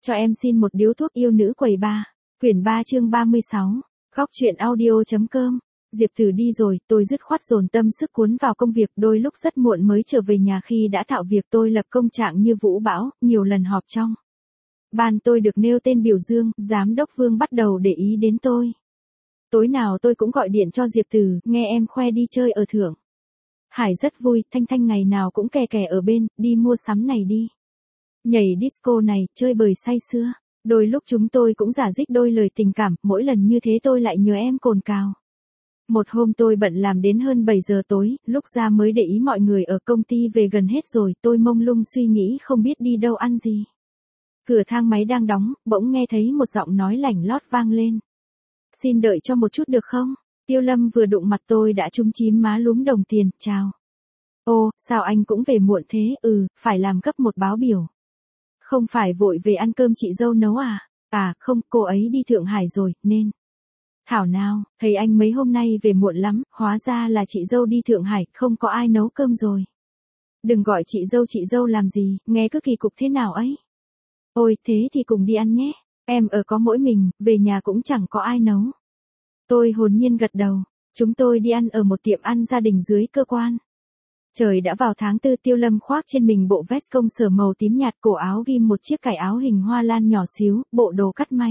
Cho em xin một điếu thuốc yêu nữ quầy ba. Quyển 3 chương 36. Góc truyện audio.com. Diệp Tử đi rồi, tôi dứt khoát dồn tâm sức cuốn vào công việc, đôi lúc rất muộn mới trở về nhà khi đã thạo việc. Tôi lập công trạng như vũ bão, nhiều lần họp trong ban tôi được nêu tên biểu dương, giám đốc Vương bắt đầu để ý đến tôi. Tối nào tôi cũng gọi điện cho Diệp Tử, nghe em khoe đi chơi ở Thượng Hải rất vui, Thanh Thanh ngày nào cũng kè kè ở bên, đi mua sắm này đi. Nhảy disco này, chơi bời say sưa. Đôi lúc chúng tôi cũng rả rích đôi lời tình cảm, mỗi lần như thế tôi lại nhớ em cồn cào. Một hôm tôi bận làm đến hơn 7 giờ tối, lúc ra mới để ý mọi người ở công ty về gần hết rồi, tôi mông lung suy nghĩ không biết đi đâu ăn gì. Cửa thang máy đang đóng, bỗng nghe thấy một giọng nói lảnh lót vang lên. Xin đợi cho một chút được không? Tiêu Lâm vừa đụng mặt tôi đã chúm chím má lúm đồng tiền, chào. Ô, sao anh cũng về muộn thế? Phải làm gấp một báo biểu. Không phải vội về ăn cơm chị dâu nấu à? À, không, cô ấy đi Thượng Hải rồi, nên. Thảo nào, thấy anh mấy hôm nay về muộn lắm, hóa ra là chị dâu đi Thượng Hải, không có ai nấu cơm rồi. Đừng gọi chị dâu làm gì, nghe cứ kỳ cục thế nào ấy. Ôi, thế thì cùng đi ăn nhé. Em ở có mỗi mình, về nhà cũng chẳng có ai nấu. Tôi hồn nhiên gật đầu. Chúng tôi đi ăn ở một tiệm ăn gia đình dưới cơ quan. Trời đã vào tháng 4, Tiêu Lâm khoác trên mình bộ vest công sở màu tím nhạt, cổ áo ghim một chiếc cài áo hình hoa lan nhỏ xíu, bộ đồ cắt may.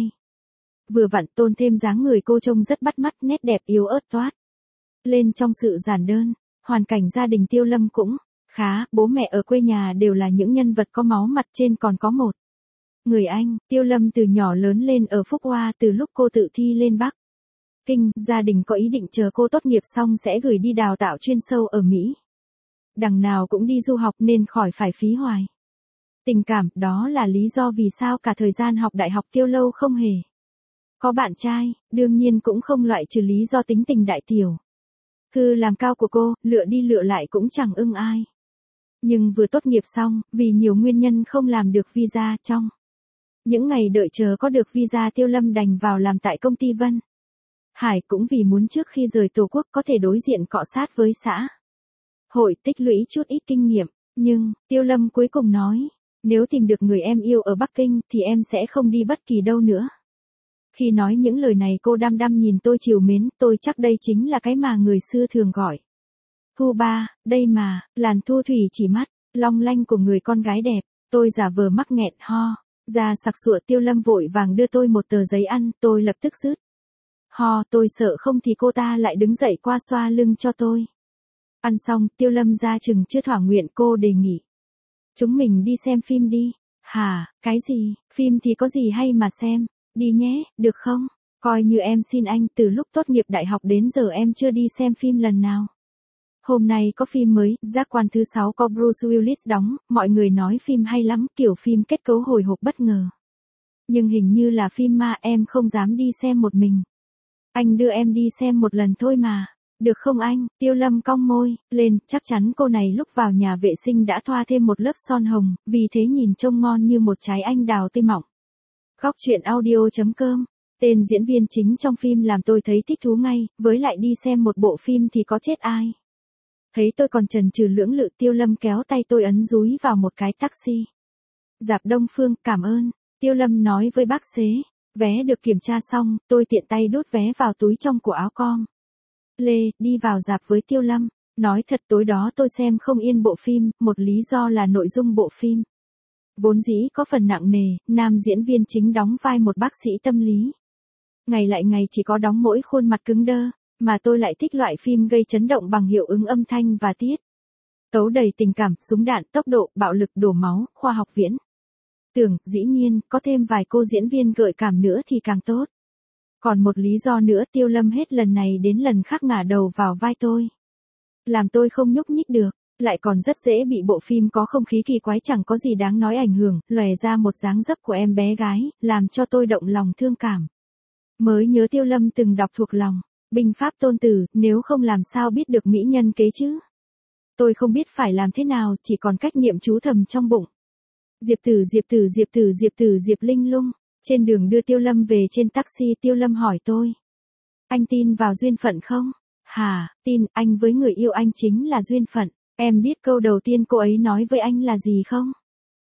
Vừa vặn tôn thêm dáng người cô trông rất bắt mắt, nét đẹp yếu ớt toát lên trong sự giản đơn. Hoàn cảnh gia đình Tiêu Lâm cũng khá, bố mẹ ở quê nhà đều là những nhân vật có máu mặt, trên còn có một người anh. Tiêu Lâm từ nhỏ lớn lên ở Phúc Hoa, từ lúc cô tự thi lên Bắc Kinh, gia đình có ý định chờ cô tốt nghiệp xong sẽ gửi đi đào tạo chuyên sâu ở Mỹ. Đằng nào cũng đi du học nên khỏi phải phí hoài tình cảm, đó là lý do vì sao cả thời gian học đại học Tiêu Lâu không hề có bạn trai, đương nhiên cũng không loại trừ lý do tính tình đại tiểu thư làm cao của cô, lựa đi lựa lại cũng chẳng ưng ai. Nhưng vừa tốt nghiệp xong, vì nhiều nguyên nhân không làm được visa, trong những ngày đợi chờ có được visa Tiêu Lâm đành vào làm tại công ty Vân Hải, cũng vì muốn trước khi rời Tổ quốc có thể đối diện cọ sát với xã hội, tích lũy chút ít kinh nghiệm. Nhưng, Tiêu Lâm cuối cùng nói, nếu tìm được người em yêu ở Bắc Kinh thì em sẽ không đi bất kỳ đâu nữa. Khi nói những lời này cô đăm đăm nhìn tôi trìu mến, tôi chắc đây chính là cái mà người xưa thường gọi thu ba, đây mà, làn thu thủy chỉ mắt, long lanh của người con gái đẹp. Tôi giả vờ mắc nghẹn ho, ra sặc sụa. Tiêu Lâm vội vàng đưa tôi một tờ giấy ăn, tôi lập tức rứt ho, tôi sợ không thì cô ta lại đứng dậy qua xoa lưng cho tôi. Ăn xong, Tiêu Lâm ra chừng chưa thỏa nguyện, cô đề nghị. Chúng mình đi xem phim đi. Hả, cái gì, phim thì có gì hay mà xem, đi nhé, được không? Coi như em xin anh, từ lúc tốt nghiệp đại học đến giờ em chưa đi xem phim lần nào. Hôm nay có phim mới, Giác quan thứ 6 có Bruce Willis đóng, mọi người nói phim hay lắm, kiểu phim kết cấu hồi hộp bất ngờ. Nhưng hình như là phim ma, em không dám đi xem một mình. Anh đưa em đi xem một lần thôi mà. Được không anh? Tiêu Lâm cong môi lên, chắc chắn cô này lúc vào nhà vệ sinh đã thoa thêm một lớp son hồng, vì thế nhìn trông ngon như một trái anh đào tươi mọng. Góc truyện audio.com. Tên diễn viên chính trong phim làm tôi thấy thích thú ngay, với lại đi xem một bộ phim thì có chết ai. Thấy tôi còn chần chừ lưỡng lự, Tiêu Lâm kéo tay tôi ấn dúi vào một cái taxi. Dạp Đông Phương, cảm ơn. Tiêu Lâm nói với bác xế. Vé được kiểm tra xong, tôi tiện tay đút vé vào túi trong của áo com lê, đi vào rạp với Tiêu Lâm. Nói thật tối đó tôi xem không yên bộ phim, một lý do là nội dung bộ phim vốn dĩ có phần nặng nề, nam diễn viên chính đóng vai một bác sĩ tâm lý. Ngày lại ngày chỉ có đóng mỗi khuôn mặt cứng đơ, mà tôi lại thích loại phim gây chấn động bằng hiệu ứng âm thanh và tiết tấu đầy tình cảm, súng đạn, tốc độ, bạo lực, đổ máu, khoa học viễn tưởng, dĩ nhiên, có thêm vài cô diễn viên gợi cảm nữa thì càng tốt. Còn một lý do nữa, Tiêu Lâm hết lần này đến lần khác ngả đầu vào vai tôi, làm tôi không nhúc nhích được, lại còn rất dễ bị bộ phim có không khí kỳ quái chẳng có gì đáng nói ảnh hưởng, lòe ra một dáng dấp của em bé gái, làm cho tôi động lòng thương cảm. Mới nhớ Tiêu Lâm từng đọc thuộc lòng Binh pháp Tôn Tử, nếu không làm sao biết được mỹ nhân kế chứ. Tôi không biết phải làm thế nào, chỉ còn cách niệm chú thầm trong bụng. Diệp Tử, Diệp Tử, Diệp Tử, Diệp Tử, Diệp Linh Lung. Trên đường đưa Tiêu Lâm về trên taxi, Tiêu Lâm hỏi tôi. Anh tin vào duyên phận không? Hả, tin, anh với người yêu anh chính là duyên phận. Em biết câu đầu tiên cô ấy nói với anh là gì không?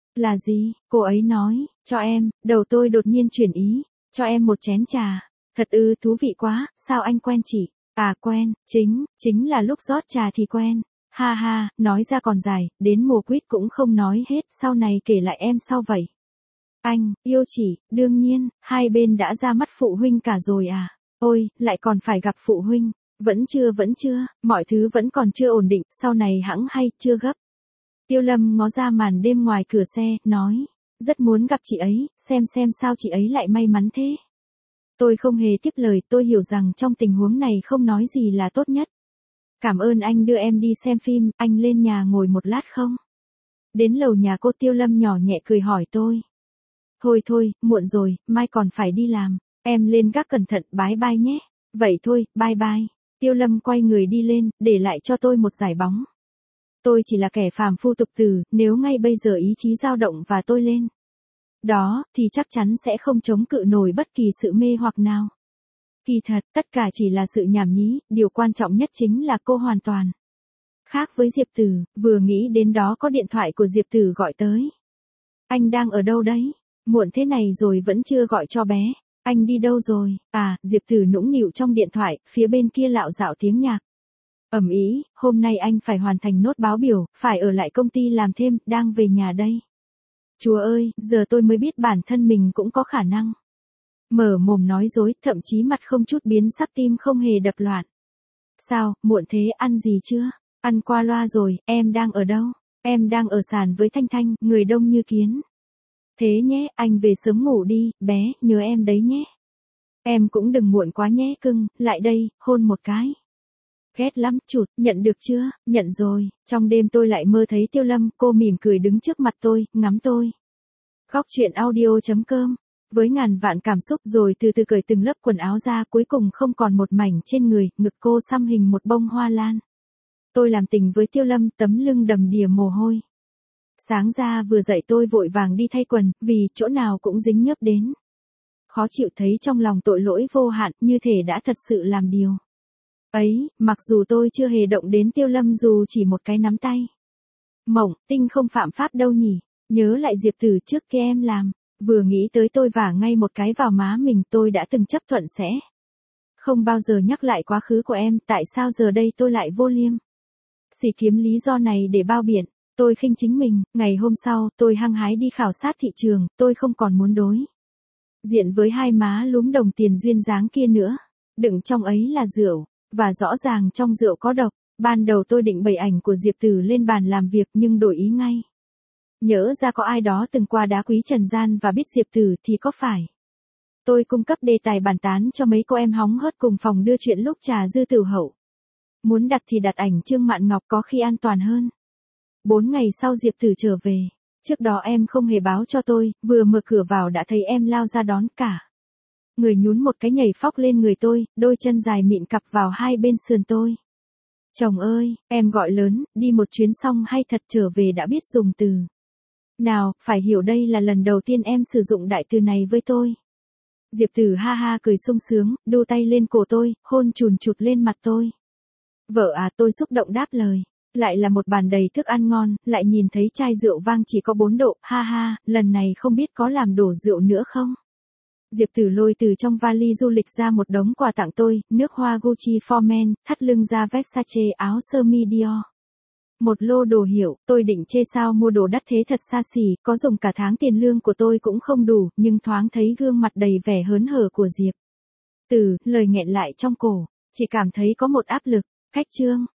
Là gì? Cô ấy nói, cho em, đầu tôi đột nhiên chuyển ý, cho em một chén trà. Thật ư, thú vị quá, sao anh quen chị? À quen, chính là lúc rót trà thì quen. Ha ha, nói ra còn dài, đến mùa quýt cũng không nói hết, sau này kể lại em sau vậy. Anh, yêu chị, đương nhiên, hai bên đã ra mắt phụ huynh cả rồi à? Ôi, lại còn phải gặp phụ huynh. Vẫn chưa, mọi thứ vẫn còn chưa ổn định, sau này hẵng hay, chưa gấp. Tiêu Lâm ngó ra màn đêm ngoài cửa xe, nói, rất muốn gặp chị ấy, xem sao chị ấy lại may mắn thế. Tôi không hề tiếp lời, tôi hiểu rằng trong tình huống này không nói gì là tốt nhất. Cảm ơn anh đưa em đi xem phim, anh lên nhà ngồi một lát không? Đến lầu nhà cô Tiêu Lâm nhỏ nhẹ cười hỏi tôi. Thôi, muộn rồi, mai còn phải đi làm, em lên gác cẩn thận, bye bye nhé. Vậy thôi, bye bye. Tiêu Lâm quay người đi lên, để lại cho tôi một dải bóng. Tôi chỉ là kẻ phàm phu tục tử, nếu ngay bây giờ ý chí dao động và tôi lên đó, thì chắc chắn sẽ không chống cự nổi bất kỳ sự mê hoặc nào. Kỳ thật, tất cả chỉ là sự nhảm nhí, điều quan trọng nhất chính là cô hoàn toàn khác với Diệp Tử, vừa nghĩ đến đó có điện thoại của Diệp Tử gọi tới. Anh đang ở đâu đấy? Muộn thế này rồi vẫn chưa gọi cho bé. Anh đi đâu rồi? À, Diệp Tử nũng nịu trong điện thoại, phía bên kia lạo dạo tiếng nhạc. Ầm ĩ, hôm nay anh phải hoàn thành nốt báo biểu, phải ở lại công ty làm thêm, đang về nhà đây. Chúa ơi, giờ tôi mới biết bản thân mình cũng có khả năng mở mồm nói dối, thậm chí mặt không chút biến sắc, tim không hề đập loạn. Sao, muộn thế, ăn gì chưa? Ăn qua loa rồi, em đang ở đâu? Em đang ở sàn với Thanh Thanh, người đông như kiến. Thế nhé, anh về sớm ngủ đi, bé, nhớ em đấy nhé. Em cũng đừng muộn quá nhé cưng, lại đây, hôn một cái. Ghét lắm, chụt, nhận được chưa? Nhận rồi. Trong đêm tôi lại mơ thấy Tiêu Lâm, cô mỉm cười đứng trước mặt tôi, ngắm tôi. Góc truyện audio.com. Với ngàn vạn cảm xúc rồi từ từ cởi từng lớp quần áo ra, cuối cùng không còn một mảnh trên người, ngực cô xăm hình một bông hoa lan. Tôi làm tình với Tiêu Lâm, tấm lưng đầm đìa mồ hôi. Sáng ra vừa dậy tôi vội vàng đi thay quần, vì chỗ nào cũng dính nhớp đến. Khó chịu thấy trong lòng tội lỗi vô hạn, như thể đã thật sự làm điều ấy, mặc dù tôi chưa hề động đến Tiêu Lâm dù chỉ một cái nắm tay. Mộng, tinh không phạm pháp đâu nhỉ, nhớ lại Diệp Tử trước kia em làm, vừa nghĩ tới tôi vả ngay một cái vào má mình, tôi đã từng chấp thuận sẽ không bao giờ nhắc lại quá khứ của em, tại sao giờ đây tôi lại vô liêm sỉ kiếm lý do này để bao biện. Tôi khinh chính mình, ngày hôm sau, tôi hăng hái đi khảo sát thị trường, tôi không còn muốn đối diện với hai má lúm đồng tiền duyên dáng kia nữa. Đựng trong ấy là rượu, và rõ ràng trong rượu có độc. Ban đầu tôi định bày ảnh của Diệp Tử lên bàn làm việc nhưng đổi ý ngay. Nhớ ra có ai đó từng qua đá quý trần gian và biết Diệp Tử thì có phải tôi cung cấp đề tài bàn tán cho mấy cô em hóng hớt cùng phòng đưa chuyện lúc trà dư tử hậu. Muốn đặt thì đặt ảnh Trương Mạn Ngọc có khi an toàn hơn. 4 ngày sau Diệp Tử trở về. Trước đó em không hề báo cho tôi, vừa mở cửa vào đã thấy em lao ra đón cả. Người nhún một cái nhảy phóc lên người tôi, đôi chân dài mịn cặp vào hai bên sườn tôi. Chồng ơi, em gọi lớn, đi một chuyến xong hay thật trở về đã biết dùng từ nào, phải hiểu đây là lần đầu tiên em sử dụng đại từ này với tôi. Diệp Tử ha ha cười sung sướng, đu tay lên cổ tôi, hôn chùn chụt lên mặt tôi. Vợ à, tôi xúc động đáp lời. Lại là một bàn đầy thức ăn ngon, lại nhìn thấy chai rượu vang chỉ có 4 độ, ha ha, lần này không biết có làm đổ rượu nữa không? Diệp Tử lôi từ trong vali du lịch ra một đống quà tặng tôi, nước hoa Gucci for Men, thắt lưng da Versace, áo sơ mi Dior. Một lô đồ hiệu, tôi định chê sao mua đồ đắt thế thật xa xỉ, có dùng cả tháng tiền lương của tôi cũng không đủ, nhưng thoáng thấy gương mặt đầy vẻ hớn hở của Diệp Tử, lời nghẹn lại trong cổ, chỉ cảm thấy có một áp lực. Khách trương,